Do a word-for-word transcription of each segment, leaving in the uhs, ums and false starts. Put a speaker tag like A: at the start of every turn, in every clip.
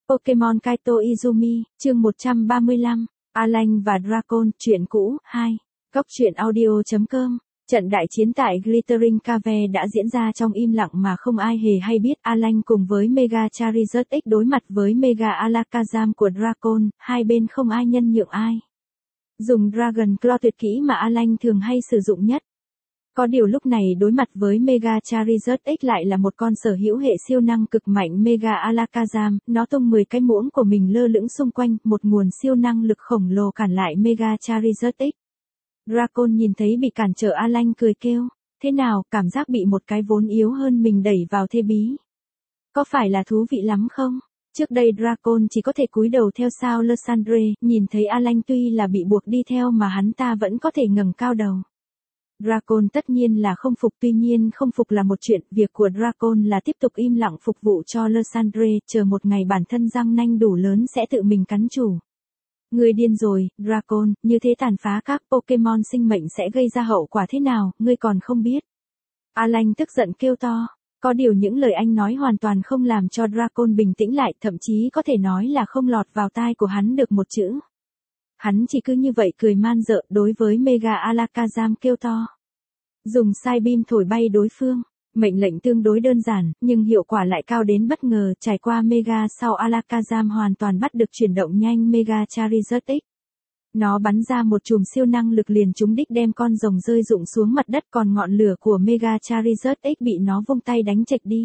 A: Pokemon Kaito Izumi, chương một trăm ba mươi lăm, Alan và Dragon, truyện cũ, hai. Góc truyện audio.com. Trận đại chiến tại Glittering Cave đã diễn ra trong im lặng mà không ai hề hay biết. Alan cùng với Mega Charizard X đối mặt với Mega Alakazam của Dragon, hai bên không ai nhân nhượng ai. Dùng Dragon Claw tuyệt kỹ mà Alan thường hay sử dụng nhất. Có điều lúc này đối mặt với Mega Charizard X lại là một con sở hữu hệ siêu năng cực mạnh Mega Alakazam, nó tung mười cái muỗng của mình lơ lửng xung quanh, một nguồn siêu năng lực khổng lồ cản lại Mega Charizard X. Dragon nhìn thấy bị cản trở Alan cười kêu, thế nào, cảm giác bị một cái vốn yếu hơn mình đẩy vào thế bí. Có phải là thú vị lắm không? Trước đây Dragon chỉ có thể cúi đầu theo sao Lysandre, nhìn thấy Alan tuy là bị buộc đi theo mà hắn ta vẫn có thể ngẩng cao đầu. Dragon tất nhiên là không phục, tuy nhiên không phục là một chuyện, việc của Dragon là tiếp tục im lặng phục vụ cho Lysandre, chờ một ngày bản thân răng nanh đủ lớn sẽ tự mình cắn chủ. Ngươi điên rồi, Dragon, như thế tàn phá các Pokemon sinh mệnh sẽ gây ra hậu quả thế nào, ngươi còn không biết. Alan tức giận kêu to, có điều những lời anh nói hoàn toàn không làm cho Dragon bình tĩnh lại, thậm chí có thể nói là không lọt vào tai của hắn được một chữ. Hắn chỉ cứ như vậy cười man dợ đối với Mega Alakazam kêu to. Dùng sai beam thổi bay đối phương, mệnh lệnh tương đối đơn giản, nhưng hiệu quả lại cao đến bất ngờ, trải qua Mega sau Alakazam hoàn toàn bắt được chuyển động nhanh Mega Charizard X. Nó bắn ra một chùm siêu năng lực liền trúng đích đem con rồng rơi rụng xuống mặt đất, còn ngọn lửa của Mega Charizard X bị nó vung tay đánh chệch đi.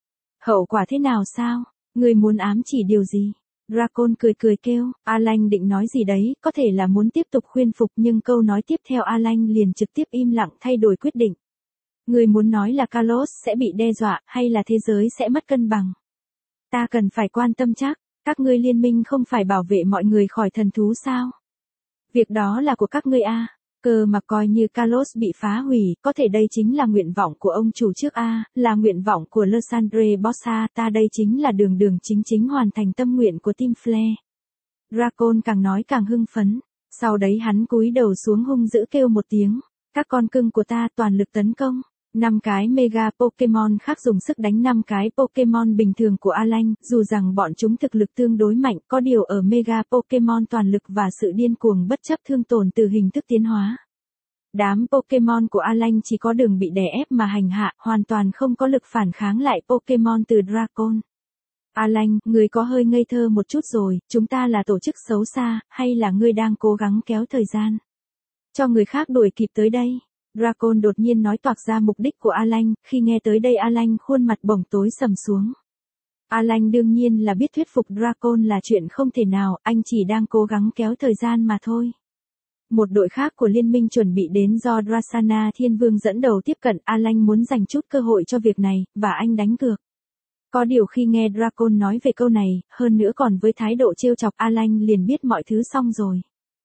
A: Hậu quả thế nào sao? Ngươi muốn ám chỉ điều gì? Dragon cười cười kêu, Alan định nói gì đấy, có thể là muốn tiếp tục khuyên phục nhưng câu nói tiếp theo Alan liền trực tiếp im lặng thay đổi quyết định. Người muốn nói là Kalos sẽ bị đe dọa, hay là thế giới sẽ mất cân bằng? Ta cần phải quan tâm chắc, các ngươi liên minh không phải bảo vệ mọi người khỏi thần thú sao? Việc đó là của các ngươi a. Cơ mà coi như Kalos bị phá hủy, có thể đây chính là nguyện vọng của ông chủ trước a, là nguyện vọng của Lysandre Bossa, ta đây chính là đường đường chính chính hoàn thành tâm nguyện của Team Flare. Dragon càng nói càng hưng phấn, sau đấy hắn cúi đầu xuống hung dữ kêu một tiếng, các con cưng của ta toàn lực tấn công. Năm cái Mega Pokemon khác dùng sức đánh năm cái Pokemon bình thường của Alan, dù rằng bọn chúng thực lực tương đối mạnh, có điều ở Mega Pokemon toàn lực và sự điên cuồng bất chấp thương tổn từ hình thức tiến hóa. Đám Pokemon của Alan chỉ có đường bị đè ép mà hành hạ, hoàn toàn không có lực phản kháng lại Pokemon từ Dragon. Alan, ngươi có hơi ngây thơ một chút rồi, chúng ta là tổ chức xấu xa, hay là ngươi đang cố gắng kéo thời gian cho người khác đuổi kịp tới đây? Dragon đột nhiên nói toạc ra mục đích của Alan, khi nghe tới đây Alan khuôn mặt bỗng tối sầm xuống. Alan đương nhiên là biết thuyết phục Dragon là chuyện không thể nào, anh chỉ đang cố gắng kéo thời gian mà thôi. Một đội khác của liên minh chuẩn bị đến do Drasana Thiên Vương dẫn đầu tiếp cận, Alan muốn dành chút cơ hội cho việc này, và anh đánh cược. Có điều khi nghe Dragon nói về câu này, hơn nữa còn với thái độ trêu chọc, Alan liền biết mọi thứ xong rồi.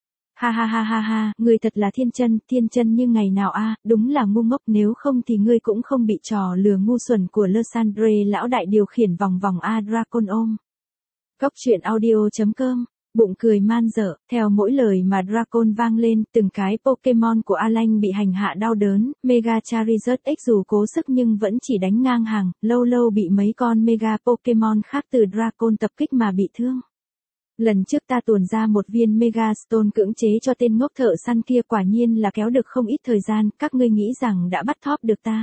A: Ha ha ha ha ha, ngươi thật là thiên chân, thiên chân như ngày nào a, đúng là ngu ngốc, nếu không thì ngươi cũng không bị trò lừa ngu xuẩn của Lysandre lão đại điều khiển vòng vòng a. Dragon ôm. Góc truyện audio.com, bụng cười man dở, theo mỗi lời mà Dragon vang lên, từng cái Pokemon của Alan bị hành hạ đau đớn, Mega Charizard X dù cố sức nhưng vẫn chỉ đánh ngang hàng, lâu lâu bị mấy con Mega Pokemon khác từ Dragon tập kích mà bị thương. Lần trước ta tuồn ra một viên Mega Stone cưỡng chế cho tên ngốc thợ săn kia, quả nhiên là kéo được không ít thời gian, các ngươi nghĩ rằng đã bắt thóp được ta.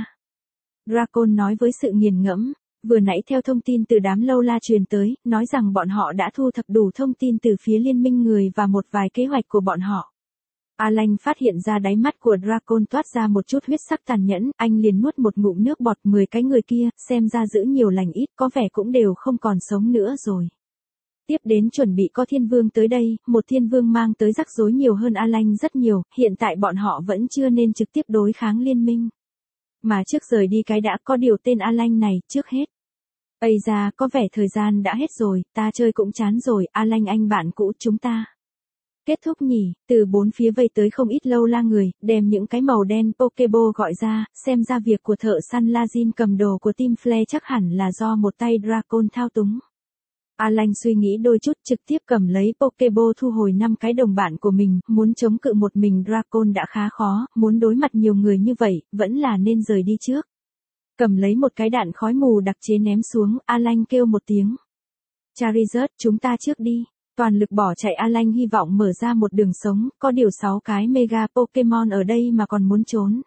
A: Dragon nói với sự nghiền ngẫm, vừa nãy theo thông tin từ đám lâu la truyền tới, nói rằng bọn họ đã thu thập đủ thông tin từ phía liên minh người và một vài kế hoạch của bọn họ. Alan phát hiện ra đáy mắt của Dragon toát ra một chút huyết sắc tàn nhẫn, anh liền nuốt một ngụm nước bọt, mười cái người kia, xem ra giữ nhiều lành ít, có vẻ cũng đều không còn sống nữa rồi. Tiếp đến chuẩn bị có thiên vương tới đây, một thiên vương mang tới rắc rối nhiều hơn Alan rất nhiều, hiện tại bọn họ vẫn chưa nên trực tiếp đối kháng liên minh. Mà trước rời đi cái đã, có điều tên Alan này, trước hết. Ây da, có vẻ thời gian đã hết rồi, ta chơi cũng chán rồi, Alan anh bạn cũ chúng ta. Kết thúc nhỉ, từ bốn phía vây tới không ít lâu la người, đem những cái màu đen Pokeball gọi ra, xem ra việc của thợ săn Lazin cầm đồ của Team Flare chắc hẳn là do một tay Dragon thao túng. Alan suy nghĩ đôi chút, trực tiếp cầm lấy Pokeball thu hồi năm cái đồng bạn của mình, muốn chống cự một mình Dragon đã khá khó, muốn đối mặt nhiều người như vậy, vẫn là nên rời đi trước. Cầm lấy một cái đạn khói mù đặc chế ném xuống, Alan kêu một tiếng. Charizard, chúng ta trước đi. Toàn lực bỏ chạy Alan hy vọng mở ra một đường sống, có điều sáu cái Mega Pokemon ở đây mà còn muốn trốn.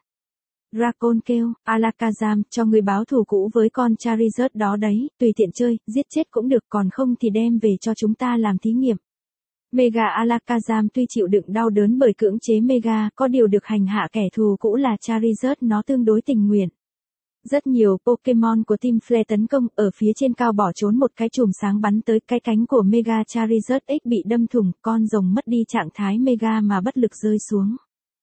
A: Dragon kêu, Alakazam, cho người báo thù cũ với con Charizard đó đấy, tùy tiện chơi, giết chết cũng được, còn không thì đem về cho chúng ta làm thí nghiệm. Mega Alakazam tuy chịu đựng đau đớn bởi cưỡng chế Mega, có điều được hành hạ kẻ thù cũ là Charizard nó tương đối tình nguyện. Rất nhiều Pokemon của Team Flare tấn công, ở phía trên cao bỏ trốn một cái chùm sáng bắn tới, cái cánh của Mega Charizard X bị đâm thủng, con rồng mất đi trạng thái Mega mà bất lực rơi xuống.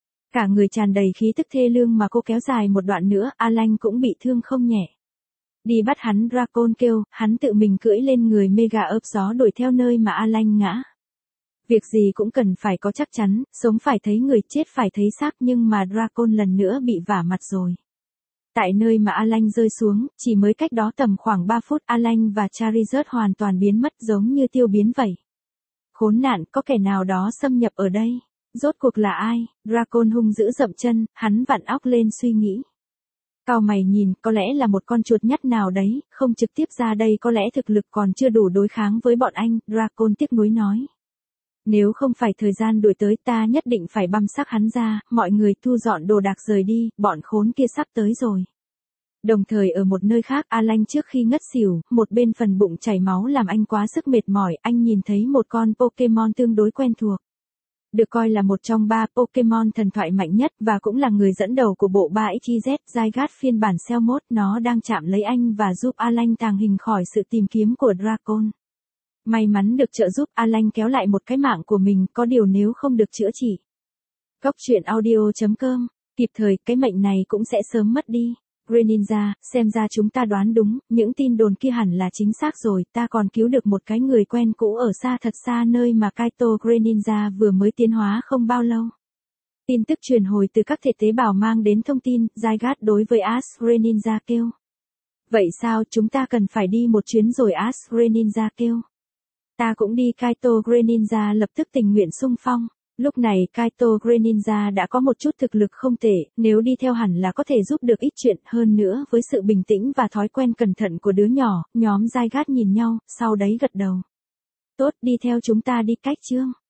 A: Cả người tràn đầy khí tức thê lương mà cô kéo dài một đoạn nữa, Alan cũng bị thương không nhẹ. Đi bắt hắn Dragon kêu, hắn tự mình cưỡi lên người Mega ấp gió đuổi theo nơi mà Alan ngã. Việc gì cũng cần phải có chắc chắn, sống phải thấy người, chết phải thấy xác, nhưng mà Dragon lần nữa bị vả mặt rồi. Tại nơi mà Alan rơi xuống, chỉ mới cách đó tầm khoảng ba phút, Alan và Charizard hoàn toàn biến mất giống như tiêu biến vậy. Khốn nạn, có kẻ nào đó xâm nhập ở đây. Rốt cuộc là ai? Dragon hung dữ dậm chân, hắn vặn óc lên suy nghĩ. Cau mày nhìn, có lẽ là một con chuột nhắt nào đấy, không trực tiếp ra đây, có lẽ thực lực còn chưa đủ đối kháng với bọn anh, Dragon tiếc nuối nói. Nếu không phải thời gian đuổi tới, ta nhất định phải băm xác hắn ra, mọi người thu dọn đồ đạc rời đi, bọn khốn kia sắp tới rồi. Đồng thời ở một nơi khác, Alan trước khi ngất xỉu, một bên phần bụng chảy máu làm anh quá sức mệt mỏi, anh nhìn thấy một con Pokemon tương đối quen thuộc. Được coi là một trong ba Pokemon thần thoại mạnh nhất và cũng là người dẫn đầu của bộ ba ích i dét Zygarde phiên bản Cellmode, nó đang chạm lấy anh và giúp Alan tàng hình khỏi sự tìm kiếm của Dragon. May mắn được trợ giúp, Alan kéo lại một cái mạng của mình, có điều nếu không được chữa trị. Góc truyện audio chấm com, kịp thời, cái mệnh này cũng sẽ sớm mất đi. Greninja, xem ra chúng ta đoán đúng, những tin đồn kia hẳn là chính xác rồi, ta còn cứu được một cái người quen cũ ở xa thật xa nơi mà Kaito Greninja vừa mới tiến hóa không bao lâu. Tin tức truyền hồi từ các thể tế bào mang đến thông tin, Zygarde đối với Ash Greninja kêu. Vậy sao, chúng ta cần phải đi một chuyến rồi, Ash Greninja kêu. Ta cũng đi, Kaito Greninja lập tức tình nguyện xung phong. Lúc này Kaito Greninja đã có một chút thực lực không tệ, nếu đi theo hẳn là có thể giúp được ít chuyện, hơn nữa với sự bình tĩnh và thói quen cẩn thận của đứa nhỏ, nhóm Zygarde nhìn nhau, sau đấy gật đầu. Tốt, đi theo chúng ta đi, cách chương.